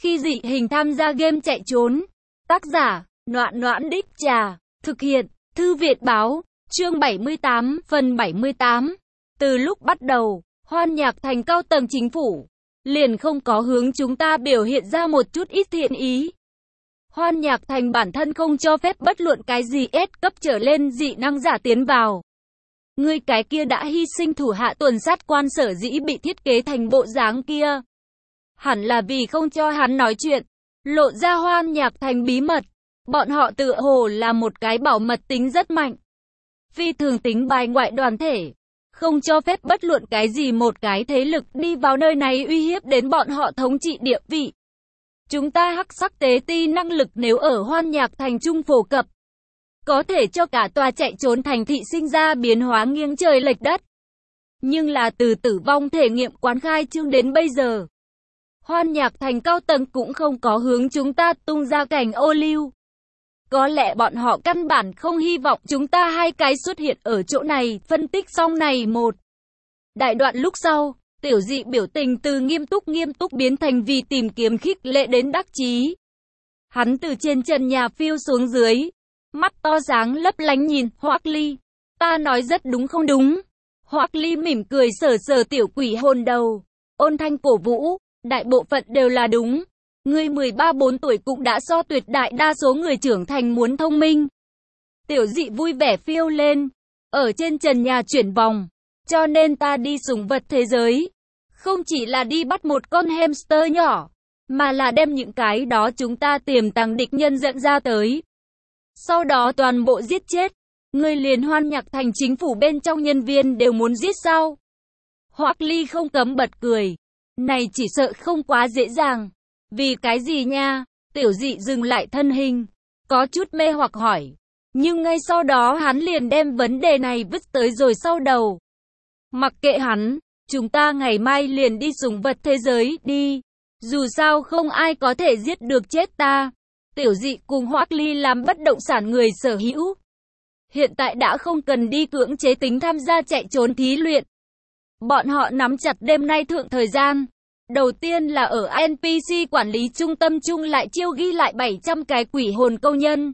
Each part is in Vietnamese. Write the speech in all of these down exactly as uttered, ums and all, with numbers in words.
Khi dị hình tham gia game chạy trốn. Tác giả, Noãn Noãn Đích Trà. Thực hiện, Thư viện Báo. Chương bảy mươi tám, phần bảy mươi tám. Từ lúc bắt đầu, Hoan Nhạc Thành cao tầng chính phủ liền không có hướng chúng ta biểu hiện ra một chút ít thiện ý. Hoan Nhạc Thành bản thân không cho phép bất luận cái gì S cấp trở lên dị năng giả tiến vào. Người cái kia đã hy sinh thủ hạ tuần sát quan sở dĩ bị thiết kế thành bộ dáng kia. Hẳn là vì không cho hắn nói chuyện, lộ ra Hoan Nhạc Thành bí mật. Bọn họ tự hồ là một cái bảo mật tính rất mạnh. Phi thường tính bài ngoại đoàn thể. Không cho phép bất luận cái gì một cái thế lực đi vào nơi này uy hiếp đến bọn họ thống trị địa vị. Chúng ta hắc sắc tế ti năng lực nếu ở Hoan Nhạc Thành trung phổ cập, có thể cho cả tòa chạy trốn thành thị sinh ra biến hóa nghiêng trời lệch đất. Nhưng là từ tử vong thể nghiệm quán khai trương đến bây giờ, Hoan Nhạc Thành cao tầng cũng không có hướng chúng ta tung ra cảnh ô liu. Có lẽ bọn họ căn bản không hy vọng chúng ta hai cái xuất hiện ở chỗ này. Phân tích xong này một đại đoạn lúc sau, Tiểu Dị biểu tình từ nghiêm túc nghiêm túc biến thành vì tìm kiếm khích lệ đến đắc chí. Hắn từ trên trần nhà phiêu xuống dưới, mắt to sáng lấp lánh nhìn Hoắc Ly. Ta nói rất đúng không đúng? Hoắc Ly mỉm cười sờ sờ tiểu quỷ hồn đầu, ôn thanh cổ vũ, đại bộ phận đều là đúng. Ngươi mười ba bốn tuổi cũng đã so tuyệt đại đa số người trưởng thành muốn thông minh. Tiểu Dị vui vẻ phiêu lên, ở trên trần nhà chuyển vòng. Cho nên ta đi sủng vật thế giới, không chỉ là đi bắt một con hamster nhỏ, mà là đem những cái đó chúng ta tiềm tàng địch nhân dẫn ra tới. Sau đó toàn bộ giết chết. Ngươi liền Hoan Nhạc Thành chính phủ bên trong nhân viên đều muốn giết sao? Hoắc Ly không cấm bật cười. Này chỉ sợ không quá dễ dàng. Vì cái gì nha? Tiểu Dị dừng lại thân hình, có chút mê hoặc hỏi. Nhưng ngay sau đó hắn liền đem vấn đề này vứt tới rồi sau đầu. Mặc kệ hắn, chúng ta ngày mai liền đi sủng vật thế giới đi. Dù sao không ai có thể giết được chết ta. Tiểu Dị cùng Hoắc Ly làm bất động sản người sở hữu. Hiện tại đã không cần đi cưỡng chế tính tham gia chạy trốn thí luyện. Bọn họ nắm chặt đêm nay thượng thời gian. Đầu tiên là ở en pê xê quản lý trung tâm chung lại chiêu ghi lại bảy trăm cái quỷ hồn công nhân.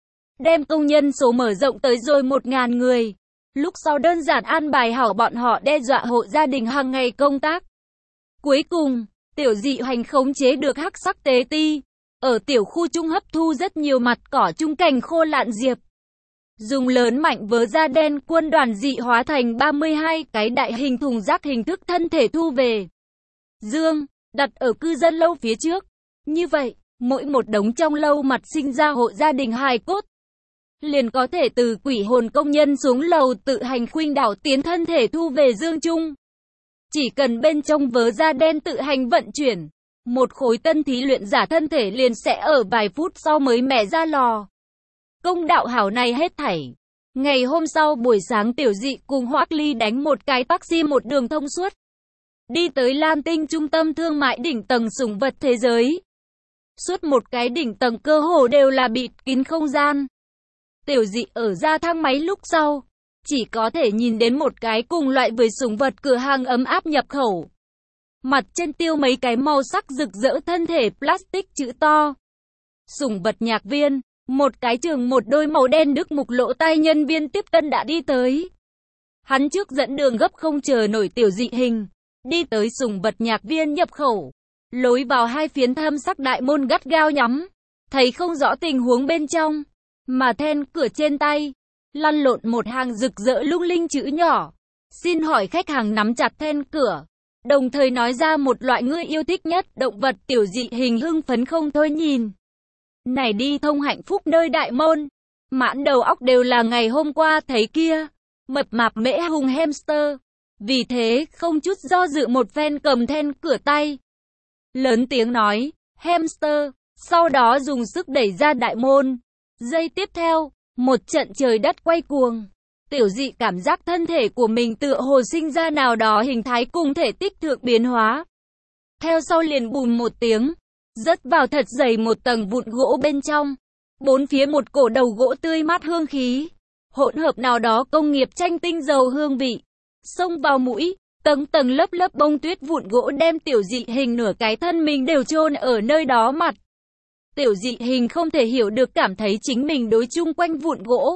Đem công nhân số mở rộng tới rồi một nghìn người. Lúc sau đơn giản an bài hảo bọn họ đe dọa hộ gia đình hàng ngày công tác. Cuối cùng, Tiểu Dị hành khống chế được hắc sắc tế ti. Ở tiểu khu trung hấp thu rất nhiều mặt cỏ trung cành khô lạn diệp. Dùng lớn mạnh vớ da đen quân đoàn dị hóa thành ba mươi hai cái đại hình thùng rác hình thức thân thể thu về. Dương, đặt ở cư dân lâu phía trước. Như vậy, mỗi một đống trong lâu mặt sinh ra hộ gia đình hài cốt, liền có thể từ quỷ hồn công nhân xuống lầu tự hành khuynh đảo tiến thân thể thu về dương chung. Chỉ cần bên trong vớ da đen tự hành vận chuyển, một khối tân thí luyện giả thân thể liền sẽ ở vài phút sau mới mẻ ra lò. Công đạo hảo này hết thảy. Ngày hôm sau buổi sáng Tiểu Dị cùng Hoắc Ly đánh một cái taxi một đường thông suốt. Đi tới Lam Tinh trung tâm thương mại đỉnh tầng sủng vật thế giới. Suốt một cái đỉnh tầng cơ hồ đều là bịt kín không gian. Tiểu Dị ở ra thang máy lúc sau, chỉ có thể nhìn đến một cái cùng loại với sủng vật cửa hàng ấm áp nhập khẩu. Mặt trên tiêu mấy cái màu sắc rực rỡ thân thể plastic chữ to. Sủng vật nhạc viên, một cái trường một đôi màu đen đức mục lỗ tai nhân viên tiếp tân đã đi tới. Hắn trước dẫn đường gấp không chờ nổi Tiểu Dị hình. Đi tới sủng vật nhạc viên nhập khẩu. Lối vào hai phiến thâm sắc đại môn gắt gao nhắm. Thấy không rõ tình huống bên trong. Mà then cửa trên tay, lăn lộn một hàng rực rỡ lung linh chữ nhỏ. Xin hỏi khách hàng nắm chặt then cửa. Đồng thời nói ra một loại ngươi yêu thích nhất động vật. Tiểu Dị hình hưng phấn không thôi nhìn. Này đi thông hạnh phúc nơi đại môn. Mãn đầu óc đều là ngày hôm qua thấy kia. Mập mạp mễ hùng hamster. Vì thế, không chút do dự một phen cầm then cửa tay. Lớn tiếng nói, hamster, sau đó dùng sức đẩy ra đại môn. Giây tiếp theo, một trận trời đất quay cuồng. Tiểu Dị cảm giác thân thể của mình tựa hồ sinh ra nào đó hình thái cùng thể tích thượng biến hóa. Theo sau liền bùm một tiếng, rớt vào thật dày một tầng vụn gỗ bên trong. Bốn phía một cổ đầu gỗ tươi mát hương khí. Hỗn hợp nào đó công nghiệp tranh tinh dầu hương vị. Xông vào mũi, Tầng tầng lớp lớp bông tuyết vụn gỗ đem tiểu dị hình nửa cái thân mình đều chôn ở nơi đó mặt. Tiểu dị hình không thể hiểu được, cảm thấy chính mình đối chung quanh vụn gỗ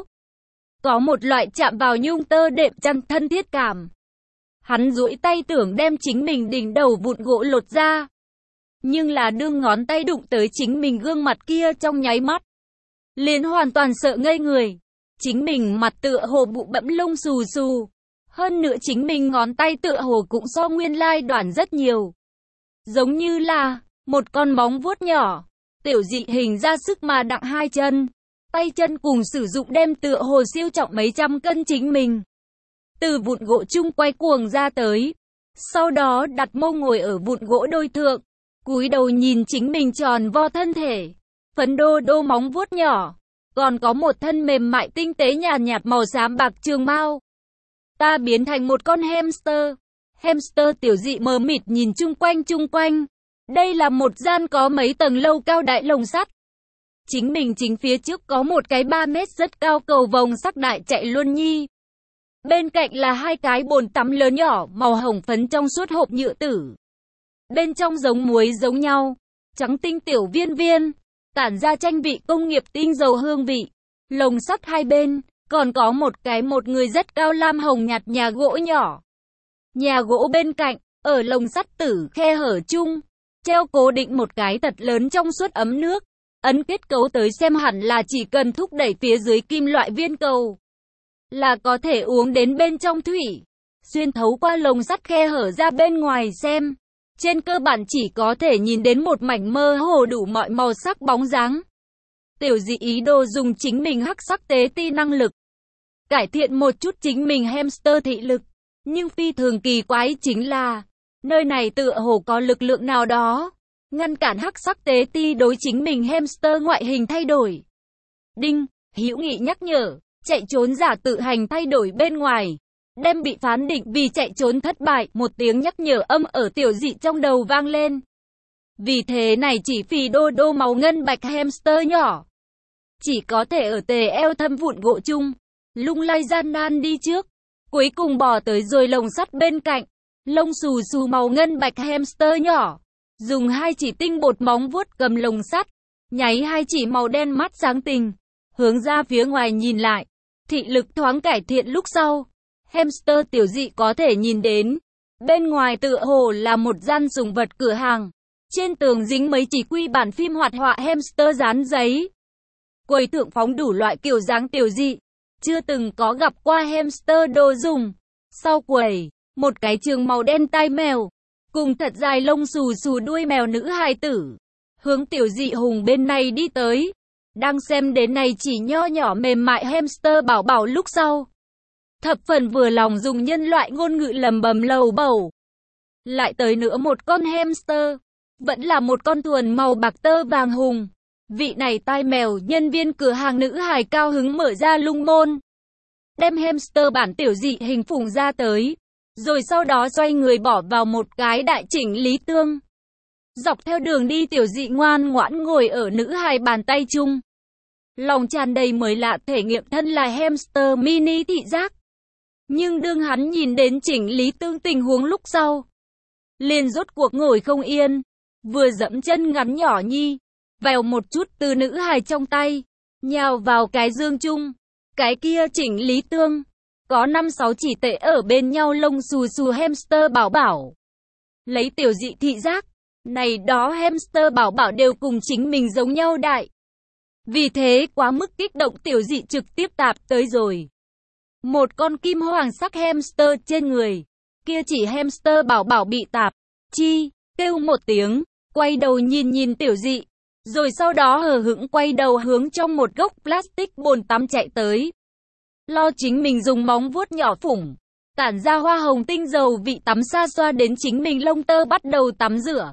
có một loại chạm vào nhung tơ đệm chăn thân thiết cảm. Hắn duỗi tay tưởng đem chính mình đỉnh đầu vụn gỗ lột ra. Nhưng là đương ngón tay đụng tới chính mình gương mặt kia trong nháy mắt, liền hoàn toàn sợ ngây người. Chính mình mặt tựa hồ bụ bẫm lông xù xù. Hơn nữa chính mình ngón tay tựa hồ cũng so nguyên lai đoạn rất nhiều. Giống như là một con móng vuốt nhỏ. Tiểu dị hình ra sức mà đặng hai chân. Tay chân cùng sử dụng đem tựa hồ siêu trọng mấy trăm cân chính mình từ vụn gỗ chung quay cuồng ra tới. Sau đó đặt mông ngồi ở vụn gỗ đôi thượng, cúi đầu nhìn chính mình tròn vo thân thể, phấn đô đô móng vuốt nhỏ, còn có một thân mềm mại tinh tế nhàn nhạt màu xám bạc trường mao. Ta biến thành một con hamster. Hamster tiểu dị mờ mịt nhìn chung quanh chung quanh. Đây là một gian có mấy tầng lâu cao đại lồng sắt. Chính mình chính phía trước có một cái ba mét rất cao cầu vồng sắc đại chạy luôn nhi. Bên cạnh là hai cái bồn tắm lớn nhỏ màu hồng phấn trong suốt hộp nhựa tử. Bên trong giống muối giống nhau, trắng tinh tiểu viên viên, tản ra tranh vị công nghiệp tinh dầu hương vị. Lồng sắt hai bên, còn có một cái một người rất cao lam hồng nhạt nhà gỗ nhỏ. Nhà gỗ bên cạnh, ở lồng sắt tử khe hở chung, treo cố định một cái thật lớn trong suốt ấm nước. Ấn kết cấu tới xem hẳn là chỉ cần thúc đẩy phía dưới kim loại viên cầu là có thể uống đến bên trong thủy. Xuyên thấu qua lồng sắt khe hở ra bên ngoài xem, trên cơ bản chỉ có thể nhìn đến một mảnh mơ hồ đủ mọi màu sắc bóng dáng. Tiểu dị ý đồ dùng chính mình hắc sắc tế ti năng lực cải thiện một chút chính mình hamster thị lực. Nhưng phi thường kỳ quái chính là nơi này tựa hồ có lực lượng nào đó ngăn cản hắc sắc tế ti đối chính mình hamster ngoại hình thay đổi. Đinh, hữu nghị nhắc nhở, chạy trốn giả tự hành thay đổi bên ngoài, đem bị phán định vì chạy trốn thất bại. Một tiếng nhắc nhở âm ở tiểu dị trong đầu vang lên. Vì thế này chỉ phì đô đô màu ngân bạch hamster nhỏ chỉ có thể ở tề eo thâm vụn gỗ chung, lung lay gian nan đi trước, cuối cùng bò tới rồi lồng sắt bên cạnh. Lông xù xù màu ngân bạch hamster nhỏ dùng hai chỉ tinh bột móng vuốt cầm lồng sắt, nháy hai chỉ màu đen mắt sáng tình, hướng ra phía ngoài nhìn lại. Thị lực thoáng cải thiện lúc sau, hamster tiểu dị có thể nhìn đến bên ngoài tựa hồ là một gian sủng vật cửa hàng. Trên tường dính mấy chỉ quy bản phim hoạt họa hamster dán giấy. Quầy thượng phóng đủ loại kiểu dáng tiểu dị chưa từng có gặp qua hamster đồ dùng. Sau quầy, một cái trường màu đen tai mèo cùng thật dài lông xù xù đuôi mèo nữ hài tử hướng tiểu dị hùng bên này đi tới. Đang xem đến này chỉ nho nhỏ mềm mại hamster bảo bảo lúc sau, thập phần vừa lòng dùng nhân loại ngôn ngữ lầm bầm lầu bầu. Lại tới nữa một con hamster, vẫn là một con thuần màu bạc tơ vàng hùng. Vị này tai mèo nhân viên cửa hàng nữ hài cao hứng mở ra lung môn, đem hamster bản tiểu dị hình phùng ra tới, rồi sau đó xoay người bỏ vào một cái đại chỉnh lý tương. Dọc theo đường đi tiểu dị ngoan ngoãn ngồi ở nữ hài bàn tay chung, lòng tràn đầy mới lạ thể nghiệm thân là hamster mini thị giác. Nhưng đương hắn nhìn đến chỉnh lý tương tình huống lúc sau, liền rốt cuộc ngồi không yên, vừa dẫm chân ngắn nhỏ nhi, vèo một chút từ nữ hài trong tay, nhào vào cái dương chung. Cái kia chỉnh lý tương, có năm sáu chỉ tệ ở bên nhau lông xù xù hamster bảo bảo. Lấy tiểu dị thị giác, này đó hamster bảo bảo đều cùng chính mình giống nhau đại. Vì thế quá mức kích động tiểu dị trực tiếp tạp tới rồi một con kim hoàng sắc hamster trên người. Kia chỉ hamster bảo bảo bị tạp, chi, kêu một tiếng, quay đầu nhìn nhìn tiểu dị, rồi sau đó hờ hững quay đầu hướng trong một gốc plastic bồn tắm chạy tới. Lo chính mình dùng móng vuốt nhỏ phủng, tản ra hoa hồng tinh dầu vị tắm xa xoa đến chính mình lông tơ bắt đầu tắm rửa.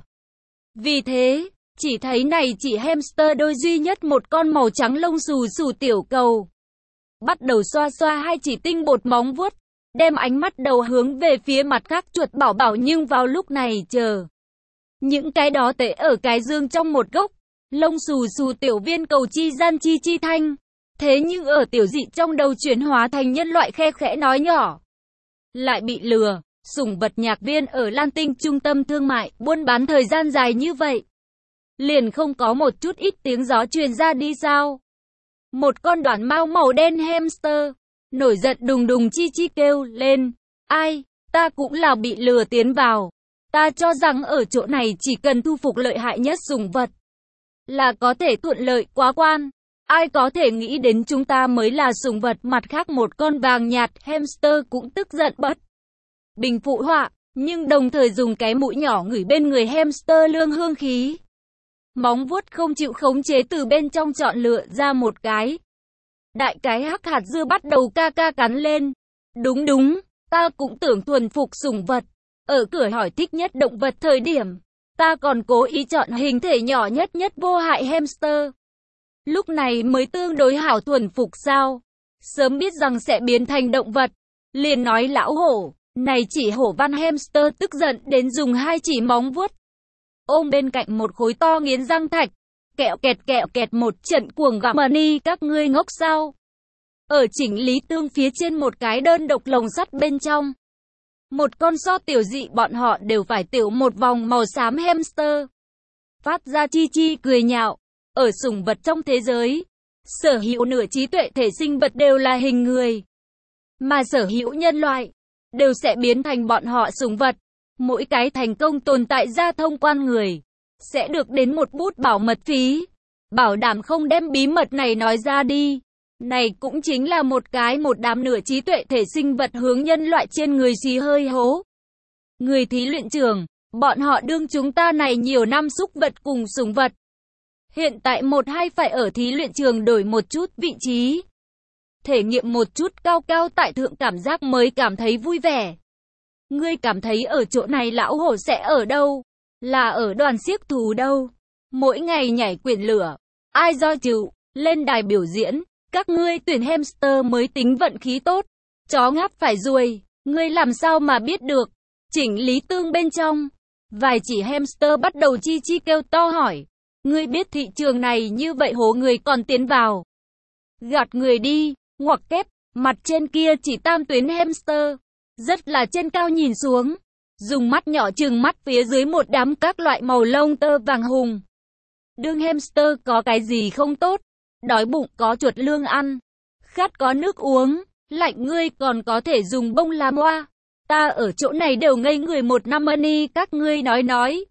Vì thế, chỉ thấy này chỉ hamster đôi duy nhất một con màu trắng lông xù xù tiểu cầu. Bắt đầu xoa xoa hai chỉ tinh bột móng vuốt, đem ánh mắt đầu hướng về phía mặt khác chuột bảo bảo. Nhưng vào lúc này chờ những cái đó tệ ở cái dương trong một gốc, lông xù xù tiểu viên cầu chi gian chi chi thanh. Thế nhưng ở tiểu dị trong đầu chuyển hóa thành nhân loại khe khẽ nói nhỏ, lại bị lừa. sủng vật nhạc viên ở Lan Tinh trung tâm thương mại, buôn bán thời gian dài như vậy. Liền không có một chút ít tiếng gió truyền ra đi sao? Một con đoản mao màu đen hamster, nổi giận đùng đùng chi chi kêu lên. Ai, ta cũng là bị lừa tiến vào. Ta cho rằng ở chỗ này chỉ cần thu phục lợi hại nhất sủng vật là có thể thuận lợi quá quan. Ai có thể nghĩ đến chúng ta mới là sủng vật. Mặt khác một con vàng nhạt hamster cũng tức giận bất bình phụ họa, nhưng đồng thời dùng cái mũi nhỏ ngửi bên người hamster lương hương khí. Móng vuốt không chịu khống chế từ bên trong chọn lựa ra một cái. Đại cái hắc hạt dưa bắt đầu ca ca cắn lên. Đúng đúng, ta cũng tưởng thuần phục sủng vật. Ở cửa hỏi thích nhất động vật thời điểm, ta còn cố ý chọn hình thể nhỏ nhất nhất vô hại hamster. Lúc này mới tương đối hảo thuần phục sao? Sớm biết rằng sẽ biến thành động vật, liền nói lão hổ. Này chỉ hổ văn hamster tức giận đến dùng hai chỉ móng vuốt ôm bên cạnh một khối to nghiến răng thạch, kẹo kẹt kẹo kẹt một trận cuồng gặm. Money các ngươi ngốc sao? Ở chỉnh lý tương phía trên một cái đơn độc lồng sắt bên trong, một con so tiểu dị bọn họ đều phải tiểu một vòng màu xám hamster. Phát ra chi chi cười nhạo. Ở sủng vật trong thế giới, sở hữu nửa trí tuệ thể sinh vật đều là hình người, mà sở hữu nhân loại đều sẽ biến thành bọn họ sủng vật. Mỗi cái thành công tồn tại ra thông quan người sẽ được đến một bút bảo mật phí, bảo đảm không đem bí mật này nói ra đi. Này cũng chính là một cái một đám nửa trí tuệ thể sinh vật hướng nhân loại trên người xì hơi hố. Người thí luyện trường, bọn họ đương chúng ta này nhiều năm xúc vật cùng sủng vật. Hiện tại một hai phải ở thí luyện trường đổi một chút vị trí. Thể nghiệm một chút cao cao tại thượng cảm giác mới cảm thấy vui vẻ. Ngươi cảm thấy ở chỗ này lão hổ sẽ ở đâu? Là ở đoàn xiếc thú đâu? Mỗi ngày nhảy quyển lửa. Ai do chịu, lên đài biểu diễn. Các ngươi tuyển hamster mới tính vận khí tốt. Chó ngáp phải ruồi, ngươi làm sao mà biết được? Chỉnh lý tương bên trong, vài chỉ hamster bắt đầu chi chi kêu to hỏi. Ngươi biết thị trường này như vậy hố người còn tiến vào. Gạt người đi, ngoặc kép, mặt trên kia chỉ tam tuyến hamster. Rất là trên cao nhìn xuống, dùng mắt nhỏ trừng mắt phía dưới một đám các loại màu lông tơ vàng hùng. Đương hamster có cái gì không tốt? Đói bụng có chuột lương ăn, khát có nước uống, lạnh ngươi còn có thể dùng bông làm hoa. Ta ở chỗ này đều ngây người một năm. Money các ngươi nói nói.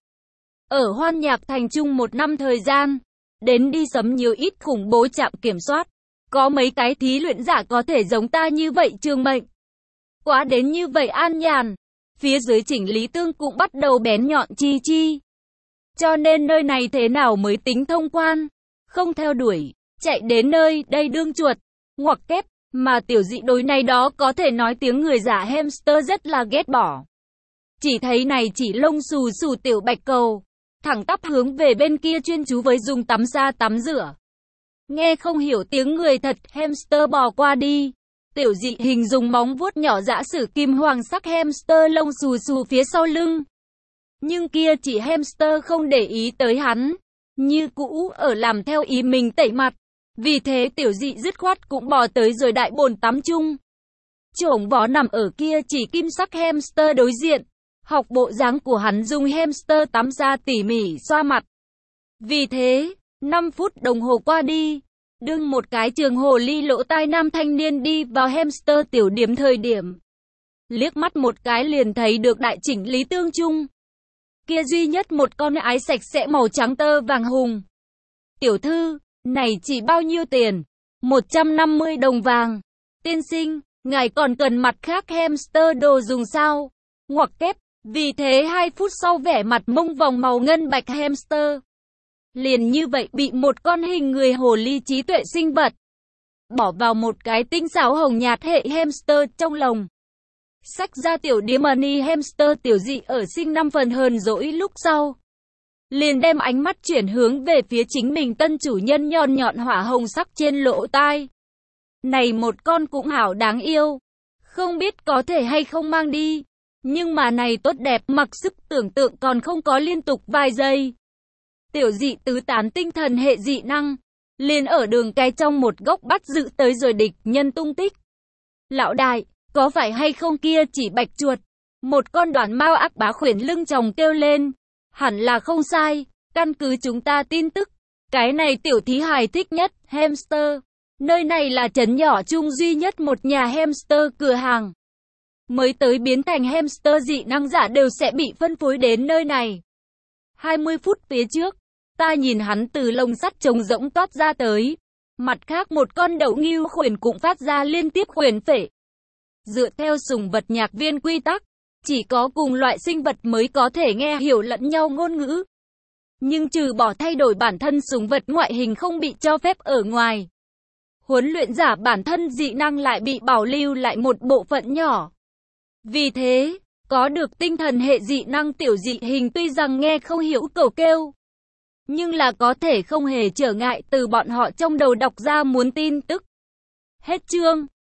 Ở Hoan Nhạc Thành chung một năm thời gian, đến đi sấm nhiều ít khủng bố trạm kiểm soát. Có mấy cái thí luyện giả có thể giống ta như vậy trường mệnh. Quá đến như vậy an nhàn. Phía dưới chỉnh lý tương cũng bắt đầu bén nhọn chi chi. Cho nên nơi này thế nào mới tính thông quan? Không theo đuổi, chạy đến nơi đây đương chuột, ngoặc kép. Mà tiểu dị đối này đó có thể nói tiếng người giả hamster rất là ghét bỏ. Chỉ thấy này chỉ lông xù xù tiểu bạch cầu, thẳng tắp hướng về bên kia chuyên chú với dùng tắm xa tắm rửa. Nghe không hiểu tiếng người thật, hamster bò qua đi. Tiểu dị hình dùng móng vuốt nhỏ giã sử kim hoàng sắc hamster lông xù xù phía sau lưng. Nhưng kia chỉ hamster không để ý tới hắn, như cũ ở làm theo ý mình tẩy mặt. Vì thế tiểu dị dứt khoát cũng bò tới rồi đại bồn tắm chung. Chổng vó nằm ở kia chỉ kim sắc hamster đối diện. Học bộ dáng của hắn dùng hamster tắm ra tỉ mỉ xoa mặt. Vì thế, năm phút đồng hồ qua đi, đương một cái trường hồ ly lỗ tai nam thanh niên đi vào hamster tiểu điểm thời điểm. Liếc mắt một cái liền thấy được đại chỉnh lý tương chung. Kia duy nhất một con ái sạch sẽ màu trắng tơ vàng hùng. Tiểu thư, này chỉ bao nhiêu tiền? một trăm năm mươi đồng vàng. Tiên sinh, ngài còn cần mặt khác hamster đồ dùng sao? Ngoặc kép, vì thế hai phút sau vẻ mặt mông vòng màu ngân bạch hamster. Liền như vậy bị một con hình người hồ ly trí tuệ sinh vật bỏ vào một cái tinh xảo hồng nhạt hệ hamster trong lồng. Xách ra tiểu điếm Money hamster tiểu dị ở sinh năm phần hờn dỗi lúc sau. Liền đem ánh mắt chuyển hướng về phía chính mình tân chủ nhân nhọn nhọn hỏa hồng sắc trên lỗ tai. Này một con cũng hảo đáng yêu. Không biết có thể hay không mang đi. Nhưng mà này tốt đẹp mặc sức tưởng tượng còn không có liên tục vài giây. Tiểu dị tứ tán tinh thần hệ dị năng. Liền ở đường cái trong một góc bắt giữ tới rồi địch nhân tung tích. Lão đại, có phải hay không kia chỉ bạch chuột? Một con đoán mao ác bá khuyển lưng chồng kêu lên. Hẳn là không sai, căn cứ chúng ta tin tức. Cái này tiểu thí hài thích nhất, hamster. Nơi này là trấn nhỏ chung duy nhất một nhà hamster cửa hàng. Mới tới biến thành hamster dị năng giả đều sẽ bị phân phối đến nơi này. hai mươi phút phía trước, ta nhìn hắn từ lồng sắt trống rỗng toát ra tới. Mặt khác một con đậu ngưu khuyển cũng phát ra liên tiếp khuyển phệ. Dựa theo sùng vật nhạc viên quy tắc, chỉ có cùng loại sinh vật mới có thể nghe hiểu lẫn nhau ngôn ngữ. Nhưng trừ bỏ thay đổi bản thân sùng vật ngoại hình không bị cho phép ở ngoài, huấn luyện giả bản thân dị năng lại bị bảo lưu lại một bộ phận nhỏ. Vì thế, có được tinh thần hệ dị năng tiểu dị hình tuy rằng nghe không hiểu cầu kêu, nhưng là có thể không hề trở ngại từ bọn họ trong đầu đọc ra muốn tin tức. Hết chương.